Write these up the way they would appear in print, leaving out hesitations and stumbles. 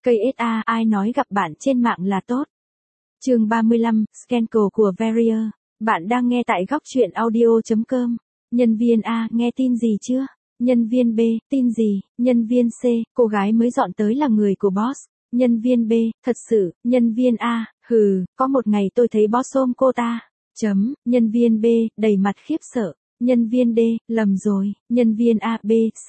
Cây SA ai nói gặp bạn trên mạng là tốt. Chương 35, Scandal của Verrier. Bạn đang nghe tại góc truyện audio.com. Nhân viên A, nghe tin gì chưa? Nhân viên B, tin gì? Nhân viên C, cô gái mới dọn tới là người của boss. Nhân viên B, thật sự. Nhân viên A, có một ngày tôi thấy boss ôm cô ta. Nhân viên B, đầy mặt khiếp sợ. Nhân viên D, lầm rồi. Nhân viên A, B, C.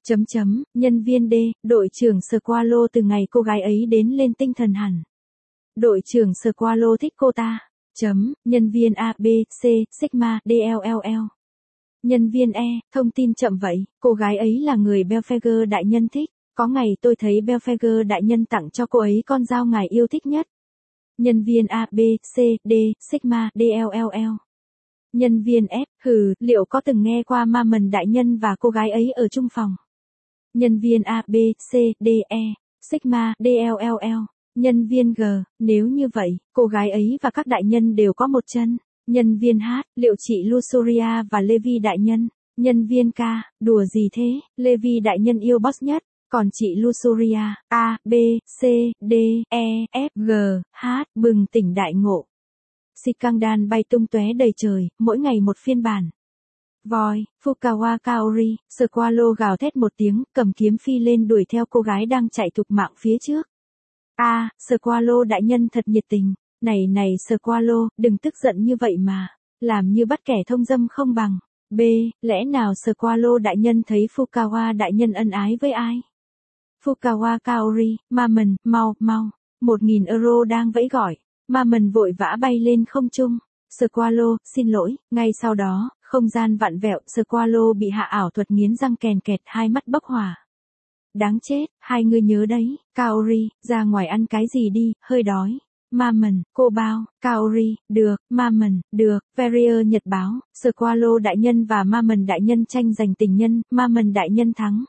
Nhân viên D, đội trưởng Squalo từ ngày cô gái ấy đến lên tinh thần hẳn. Đội trưởng Squalo thích cô ta. Nhân viên A, B, C, Sigma, DLLL. Nhân viên E, thông tin chậm vậy, cô gái ấy là người Belphegor đại nhân thích. Có ngày tôi thấy Belphegor đại nhân tặng cho cô ấy con dao ngài yêu thích nhất. Nhân viên A, B, C, D, Sigma, DLLL. Nhân viên F, liệu có từng nghe qua Mammon đại nhân và cô gái ấy ở chung phòng? Nhân viên A, B, C, D, E, Sigma, DLLL. Nhân viên G, nếu như vậy, cô gái ấy và các đại nhân đều có một chân. Nhân viên H, liệu chị Luxuria và Levi đại nhân? Nhân viên K, đùa gì thế, Levi đại nhân yêu boss nhất, còn chị Luxuria, A, B, C, D, E, F, G, H, bừng tỉnh đại ngộ. Scandal bay tung tóe đầy trời, mỗi ngày một phiên bản. Voi, Fukawa Kaori, Squalo gào thét một tiếng, cầm kiếm phi lên đuổi theo cô gái đang chạy thục mạng phía trước. A, Squalo đại nhân thật nhiệt tình. Này Squalo, đừng tức giận như vậy mà. Làm như bắt kẻ thông dâm không bằng. B, lẽ nào Squalo đại nhân thấy Fukawa đại nhân ân ái với ai? Fukawa Kaori, Mammon, mau. 1.000 euro đang vẫy gọi. Mammon vội vã bay lên không trung. Squalo, xin lỗi. Ngay sau đó, không gian vặn vẹo, Squalo bị hạ ảo thuật nghiến răng kèn kẹt, hai mắt bốc hỏa. Đáng chết, hai người nhớ đấy. Kaori, ra ngoài ăn cái gì đi, hơi đói. Mammon, cô bao. Kaori, được. Mammon, được. Verrier nhật báo, Squalo đại nhân và Mammon đại nhân tranh giành tình nhân, Mammon đại nhân thắng.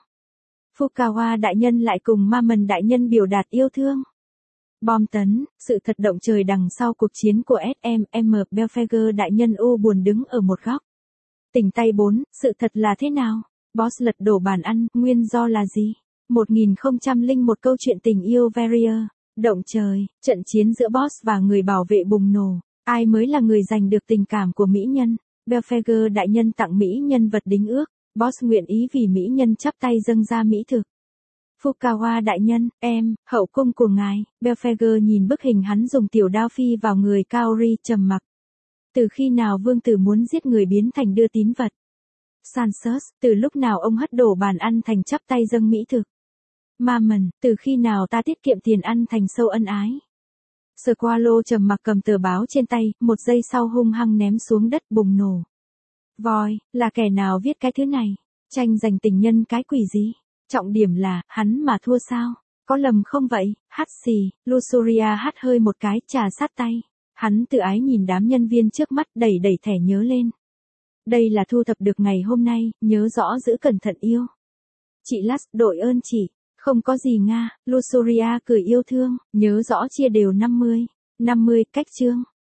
Fukawa đại nhân lại cùng Mammon đại nhân biểu đạt yêu thương. Bom tấn, sự thật động trời đằng sau cuộc chiến của SMM. Belphegor đại nhân u buồn đứng ở một góc. Tỉnh tay 4, sự thật là thế nào? Boss lật đổ bàn ăn, nguyên do là gì? 1001 câu chuyện tình yêu Verrier. Động trời, trận chiến giữa boss và người bảo vệ bùng nổ. Ai mới là người giành được tình cảm của mỹ nhân? Belphegor đại nhân tặng mỹ nhân vật đính ước. Boss nguyện ý vì mỹ nhân chắp tay dâng ra mỹ thực. Fukawa đại nhân, em, hậu cung của ngài. Belphegor nhìn bức hình hắn dùng tiểu đao phi vào người Kaori, trầm mặc. Từ khi nào vương tử muốn giết người biến thành đưa tín vật? Sansos, từ lúc nào ông hất đổ bàn ăn thành chắp tay dâng mỹ thực? Mammon, từ khi nào ta tiết kiệm tiền ăn thành sâu ân ái? Squalo trầm mặc cầm tờ báo trên tay, một giây sau hung hăng ném xuống đất, bùng nổ. Voi, là kẻ nào viết cái thứ này? Tranh giành tình nhân cái quỷ gì? Trọng điểm là, hắn mà thua sao? Có lầm không vậy? Hát xì, Luxuria hát hơi một cái, trà sát tay. Hắn tự ái nhìn đám nhân viên trước mắt, đẩy thẻ nhớ lên. Đây là thu thập được ngày hôm nay, nhớ rõ giữ cẩn thận yêu. Chị Last, đội ơn chị. Không có gì Nga, Luxuria cười yêu thương, nhớ rõ chia đều 50, cách chương.